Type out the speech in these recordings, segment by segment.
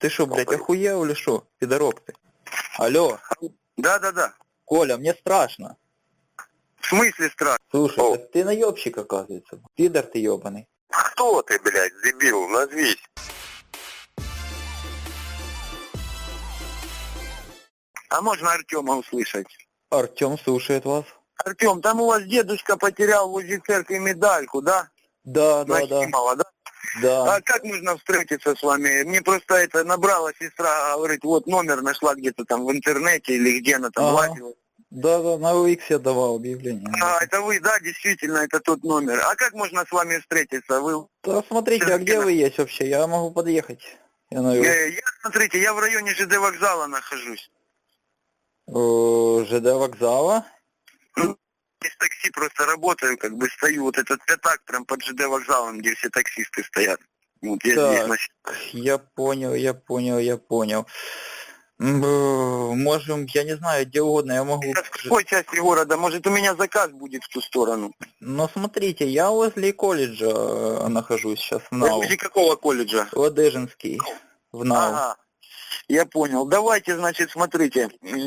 Ты шо, блядь, охуел или шо? Пидорок ты. Алло. Да. Коля, мне страшно. В смысле страшно? Слушай, так ты наебщик, оказывается. Пидор ты ебаный. Кто ты, блядь, дебил? Назвись. А можно Артема услышать? Артем слушает вас. Артем, там у вас дедушка потерял возле церкви медальку, да? Да. Нахимова, да? Да. А как можно встретиться с вами? Мне просто это набрала сестра, говорит, вот номер нашла где-то там в интернете или где она там лазила. Да, на OX я давал объявление. Это вы, да, действительно, это тот номер. А как можно с вами встретиться? Вы... Да смотрите, а где вы есть вообще? Я могу подъехать. Смотрите, я в районе ЖД вокзала нахожусь. ЖД вокзала? Из такси просто работаю, как бы стою, вот этот пятак прям под ЖД вокзалом, где все таксисты стоят. Вот я здесь. Я понял. Можем, я не знаю, где угодно, я могу... В какой части города? Может, у меня заказ будет в ту сторону? Но смотрите, я возле колледжа нахожусь сейчас в НАУ. Возле какого колледжа? Ладыжинский, в НАУ. Ага, я понял. Давайте, значит, смотрите,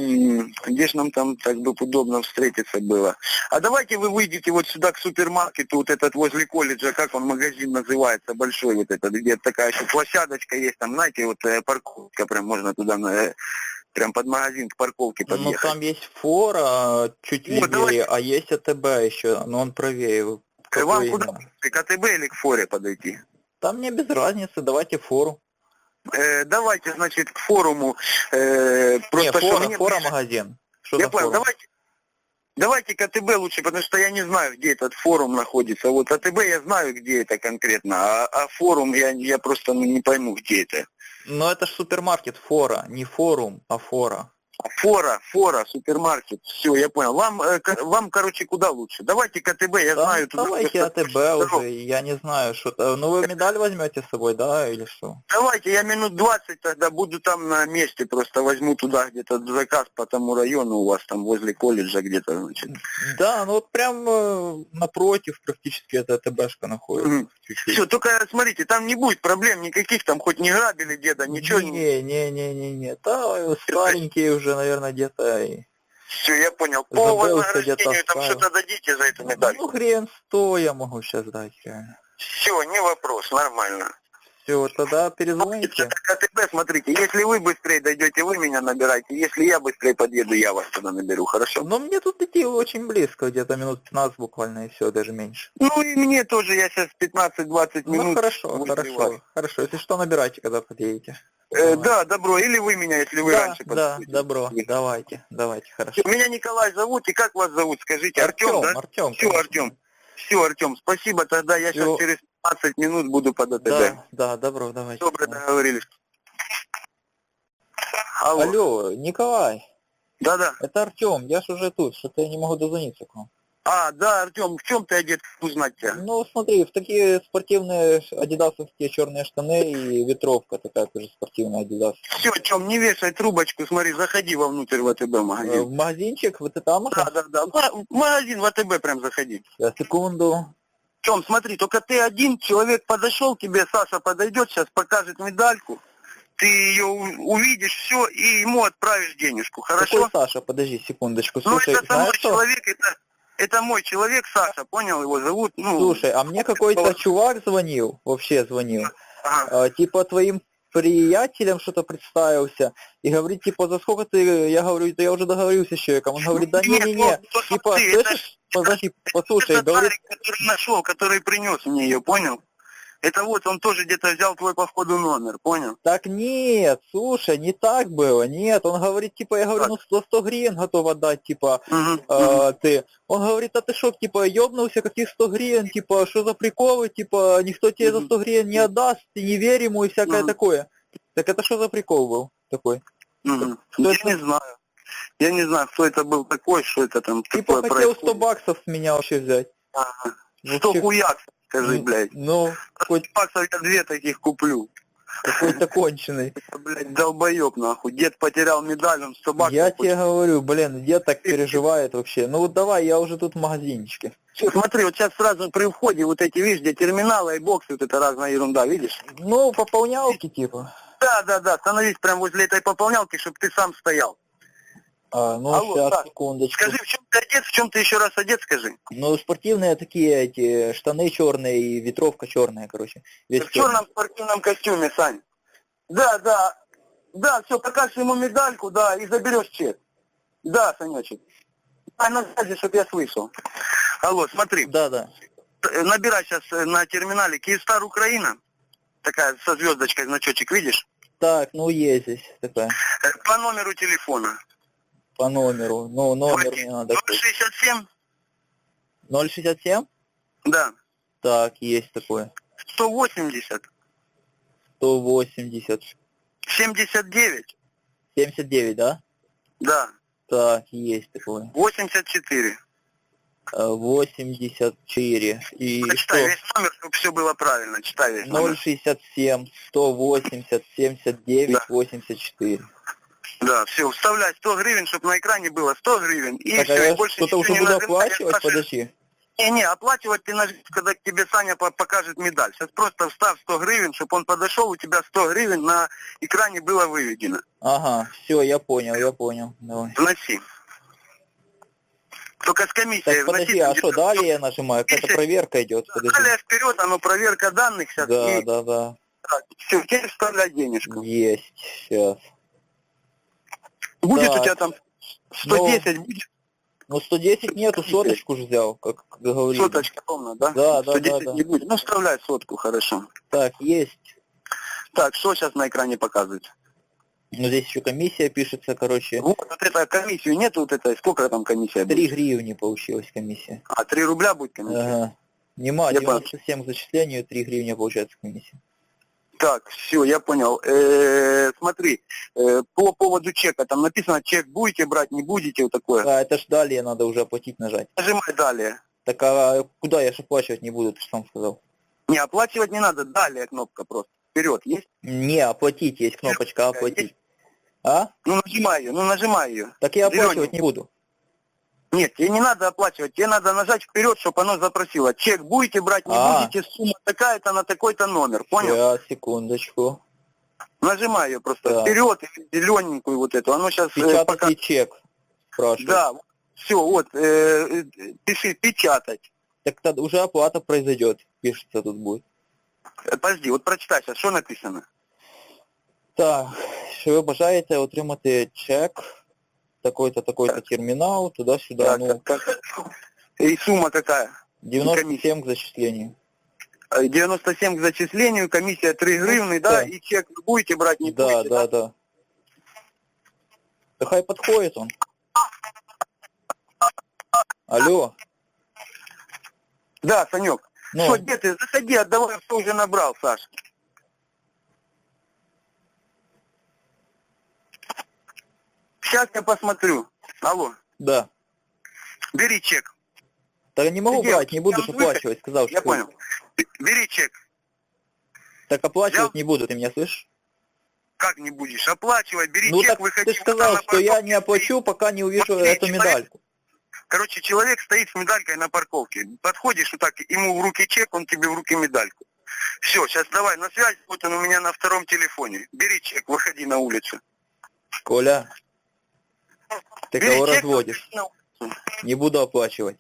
где же нам там так бы удобно встретиться было. А давайте вы выйдете вот сюда к супермаркету, вот этот возле колледжа, как он магазин называется, большой вот этот, где такая еще площадочка есть, там, знаете, вот парковка, прям можно туда, прям под магазин к парковке подъехать. Ну там есть фора чуть левее, давайте. А есть АТБ еще, но он правее. Вам куда? К АТБ или к форе подойти? Там мне без разницы, давайте фору. Давайте, значит, к форуму. Просто фора магазин. Что я понял, давайте к АТБ лучше, потому что я не знаю, где этот форум находится. Вот АТБ я знаю, где это конкретно, а форум я просто не пойму, где это. Но это ж супермаркет, фора, не форум, а фора. Фора, супермаркет. Все, я понял. Вам, короче, куда лучше? Давайте к АТБ, я знаю. Давайте АТБ уже, я не знаю, что-то. Ну вы медаль возьмете с собой, да, или что? Давайте, я минут 20 тогда буду там на месте, просто возьму туда где-то заказ по тому району у вас, там возле колледжа где-то, значит. Да, ну вот прям напротив практически эта АТБшка находится. Все, только смотрите, там не будет проблем никаких, там хоть не грабили деда, ничего. Не. Да, старенькие уже, наверное, где-то. Все, я понял. По вознаграждению там что-то дадите за эту медаль? Ну, хрен 100 я могу сейчас дать, реально. Все, не вопрос, нормально. Все, тогда перезвоните. КТБ, смотрите, если вы быстрее дойдете, вы меня набираете. Если я быстрее подъеду, я вас туда наберу, хорошо? Но мне тут идти очень близко, где-то минут 15 буквально, и все, даже меньше. Ну и мне тоже, я сейчас 15-20 минут. Ну хорошо. Если что, набирайте, когда подъедете. Да, добро. Или вы меня, если вы раньше подъедете. Да, добро. Давайте, хорошо. Меня Николай зовут, и как вас зовут, скажите? Артем, да? Артем. Все, Артем, спасибо, тогда я сейчас через 15 минут буду под АТБ. Да, добро, давайте. Добро, договорились. Алло, Николай. Да. Это Артем, я ж уже тут, что-то я не могу дозвониться к вам. Да, Артем, в чем ты одет, узнать тебя? Ну, смотри, в такие спортивные адидасовские черные штаны и ветровка такая тоже спортивная адидас. Все, Артем, не вешай трубочку, смотри, заходи вовнутрь в АТБ магазин. В магазинчик, вот это там? Да, в магазин в АТБ прям заходи. Секунду. Артем, смотри, только ты один, человек подошел к тебе, Саша подойдет, сейчас покажет медальку. Ты ее увидишь, все, и ему отправишь денежку, хорошо? Какой Саша? Подожди секундочку. Слушай, это самый человек, это мой человек, Саша, понял, его зовут? Слушай, а мне какой-то чувак звонил, типа твоим приятелем что-то представился, и говорит, типа, за сколько ты, я говорю, да я уже договорился с человеком, он говорит, да не, типа, слышишь, подожди, послушай, говорит... Который нашел, который принес мне ее, понял? Это вот, он тоже где-то взял твой, походу, номер, понял? Так нет, слушай, не так было, нет, он говорит, типа, я говорю, ну 100 гривен готов отдать, типа, ты. Он говорит, а ты шо, типа, ёбнулся, каких 100 гривен, типа, что за приколы, типа, никто тебе за 100 гривен не отдаст, ты не верь ему и всякое такое. Так это что за прикол был такой? Я не знаю, кто это был такой, что это там типа, хотел 100 баксов с меня вообще взять. 100 хуяк. Скажи, блядь. Ну, хоть баксов я 2 таких куплю. Какой-то конченый. Это, блядь, долбоёб, нахуй. Дед потерял медаль, он 100 баксов. Я тебе говорю, блин, дед так переживает вообще. Ну вот давай, я уже тут в магазинчике. Смотри, вот сейчас сразу при входе вот эти, видишь, где терминалы и боксы, вот это разная ерунда, видишь? Ну, пополнялки типа. Да, становись прямо возле этой пополнялки, чтобы ты сам стоял. Ну, Алло, сейчас, Саш, секундочку. скажи, в чем ты одет, в чем ты еще раз одет, скажи? Ну, спортивные такие эти штаны черные и ветровка черная, короче. Весь В черном спортивном костюме, Сань. Да, все, покажешь ему медальку, да, и заберешь чек. Да, Санечек. На связи, чтобы я слышал. Алло, смотри. Да. Набирай сейчас на терминале Киевстар Украина. Такая со звездочкой значочек, видишь? Так, ну есть здесь такая. По номеру телефона. По номеру. Ну, номер мне надо. 067? 067? Да. Так, есть такое. 180. 180. 79. 79, да? Да. Так, есть такое. 84. 84. И Читай что? весь номер, чтобы все было правильно. Читай весь номер. 067, 180, 79, Да. 84. Да, все, вставляй 100 гривен, чтобы на экране было 100 гривен. И Так, а все, я и больше что-то ничего уже не буду нажимай, оплачивать, подожди. Не, оплачивать ты нажмешь, когда к тебе Саня покажет медаль. Сейчас просто вставь 100 гривен, чтобы он подошел, у тебя 100 гривен на экране было выведено. Ага, все, я понял. Давай. Вноси. Только с комиссией Так, подожди, вноси. а что, далее я нажимаю? Какая-то проверка идет, подожди. Далее вперед, оно проверка данных сейчас. Да. Все, теперь вставляй денежку. Есть, сейчас. Будет Так. у тебя там 110 будет? Ну, 110 нету, соточку же взял, как говорили. Соточка, ровно, да? Да. 110 не будет. Ну, вставляй сотку, хорошо. Так, есть. Так, что сейчас на экране показывает? Ну, здесь еще комиссия пишется, короче. Вот это комиссию нету, вот это, сколько там комиссия будет? 3 гривни получилась комиссия. 3 рубля будет комиссия? Ага. Нема, Я 97 к зачислению, 3 гривни получается комиссия. Так, все, я понял. Смотри, по поводу чека, там написано, чек будете брать, не будете, вот такое. А, это ж далее надо уже оплатить нажать. Нажимай далее. Так, а куда я ж оплачивать не буду, ты же сам сказал. Не, оплачивать не надо, далее кнопка просто. Вперед, есть? Не, оплатить есть кнопочка, оплатить. А? Ну, нажимай ее. Так я оплачивать Зелененький. не буду. Нет, тебе не надо оплачивать, тебе надо нажать вперед, чтобы оно запросило. Чек будете брать, не будете, сумма такая-то на такой-то номер, понял? Сейчас, секундочку. Нажимай ее просто Да. вперед, зелененькую вот эту. Оно сейчас Печатать ли чек? Спрашиваю. Да, все, вот, пиши печатать. Так тогда уже оплата произойдет, пишется тут будет. Подожди, вот прочитай сейчас, что написано? Так, що ви бажаєте отримати чек, такой-то, такой-то терминал, туда-сюда, Так, так. И сумма какая? 97 к зачислению. 97 к зачислению, комиссия 3 гривны, да, и чек вы будете брать, не будете, Да. Да хай подходит он. Алло. Да, Санек. Ну. Что, где ты? Заходи, отдавай, что уже набрал, Саш. Сейчас я посмотрю. Алло. Да. Бери чек. Так не могу Где? брать, не буду Там оплачивать, сказал, Я что... понял. Бери чек. Так оплачивать Взял? не буду, ты меня слышишь? Как не будешь? Оплачивать, бери Ну чек, так выходи. ты сказал, на что я парковке. не оплачу, пока не увижу Смотри, эту человек- медальку. Короче, человек стоит с медалькой на парковке. Подходишь вот так, ему в руки чек, он тебе в руки медальку. Все, сейчас давай на связь, вот он у меня на втором телефоне. Бери чек, выходи на улицу. Коля, ты Бери кого чек, разводишь? выходи на улицу. Не буду оплачивать.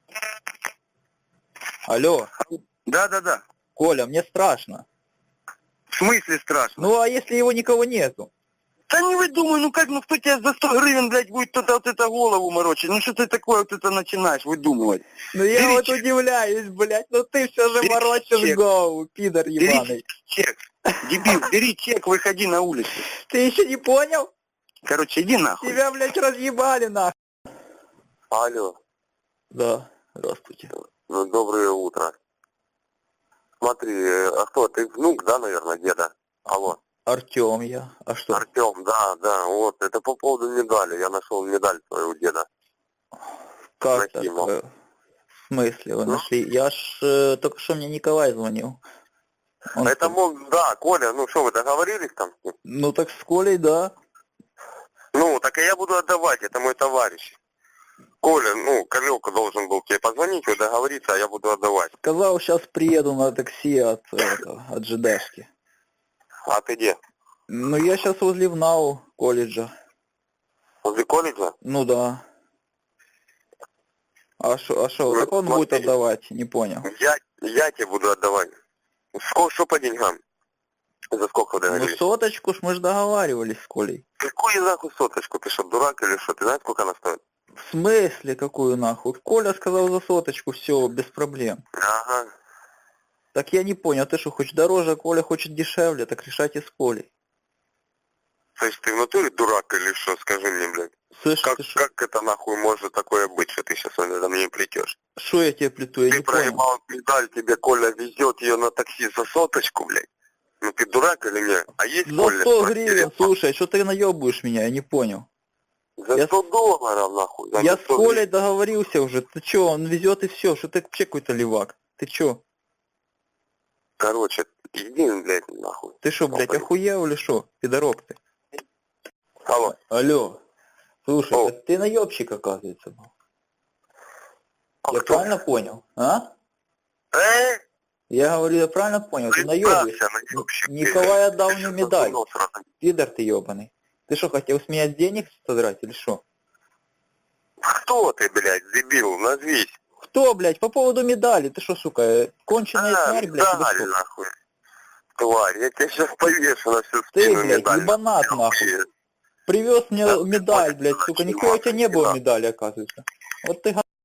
Алло, Да. Коля, мне страшно. В смысле страшно? Ну а если его никого нету? Да не выдумай, ну как, ну кто тебе за 100 гривен, блядь, будет кто-то вот это голову морочить? Ну что ты такое вот это начинаешь выдумывать? Ну я Бери вот чек. удивляюсь, блядь, ну ты все же Бери морочишь чек. голову, пидор ебаный. Бери чек, дебил, бери чек, выходи на улицу. Ты еще не понял? Короче, иди нахуй. Тебя, блядь, разъебали нахуй. Алло, Да, здравствуйте. ну, доброе утро. Смотри, а кто, ты внук, да, наверное, деда? Алло, Артем я. А что? Артем, да, вот, это по поводу медали. Я нашел медаль твоего деда. Как Накинул. так? В смысле вы Ну? нашли? Я ж только что мне Николай звонил. Он Это что- мог, да, Коля, ну что, вы договорились там с ним? Ну так с Колей, да. Ну, так и я буду отдавать, это мой товарищ. Коля, ну, Колёка должен был тебе позвонить, вы договориться, а я буду отдавать. Сказал, сейчас приеду на такси от ЖДшки. А ты где? Ну, я сейчас возле ВНАУ колледжа. Возле колледжа? Ну да. А шо, Ну, так он будет смотри. отдавать, не понял. Я тебе буду отдавать. Сколько, что по деньгам? За сколько вы Ну, договорились? соточку ж мы ж договаривались с Колей. Какую нахуй соточку? Ты что, дурак или что? Ты знаешь, сколько она стоит? В смысле, какую нахуй? Коля сказал за соточку, все, без проблем. Ага. Так я не понял, ты что, хочешь дороже, а Коля хочет дешевле, так решайте с Колей. То есть ты в натуре дурак или что? Скажи мне, блядь. Слышь, Как, ты шо? как это нахуй может такое быть, что ты сейчас это мне плетешь? Что я тебе плету, я Ты не понял. проебал медаль, тебе Коля везет ее на такси за соточку, блядь. Ну ты дурак или нет? А есть За Коля? 100 гривен, слушай, что ты наебываешь меня, я не понял. За я 100 долларов, нахуй. За Я с 100 Колей договорился уже, ты чё, он везет и все, что ты вообще какой-то левак. Ты чё? Короче, иди, блядь, нахуй. Ты что, блядь, Опа. охуел или что? Пидорок ты. Алло. Алло. Слушай, О. так ты наебщик, оказывается, был. А Я кто? правильно понял, а? Э? Я говорю, я правильно понял, ты наебываешь. Представься, наебщик. Николай отдал Ты мне что, медаль. задумал сразу? Пидор ты ебаный. Ты что, хотел с меня денег содрать или что? Кто ты, блядь, дебил? Назвись. Кто, блядь, по поводу медали? Ты что, сука, конченая тварь, блядь, или медаль, что? нахуй. Тварь, я тебя сейчас повешу на всю Ты, спину блядь, медаль. ебанат, нахуй. Привез мне Да, медаль, ты блядь, сука, нихуя у тебя не было медали, оказывается. Вот ты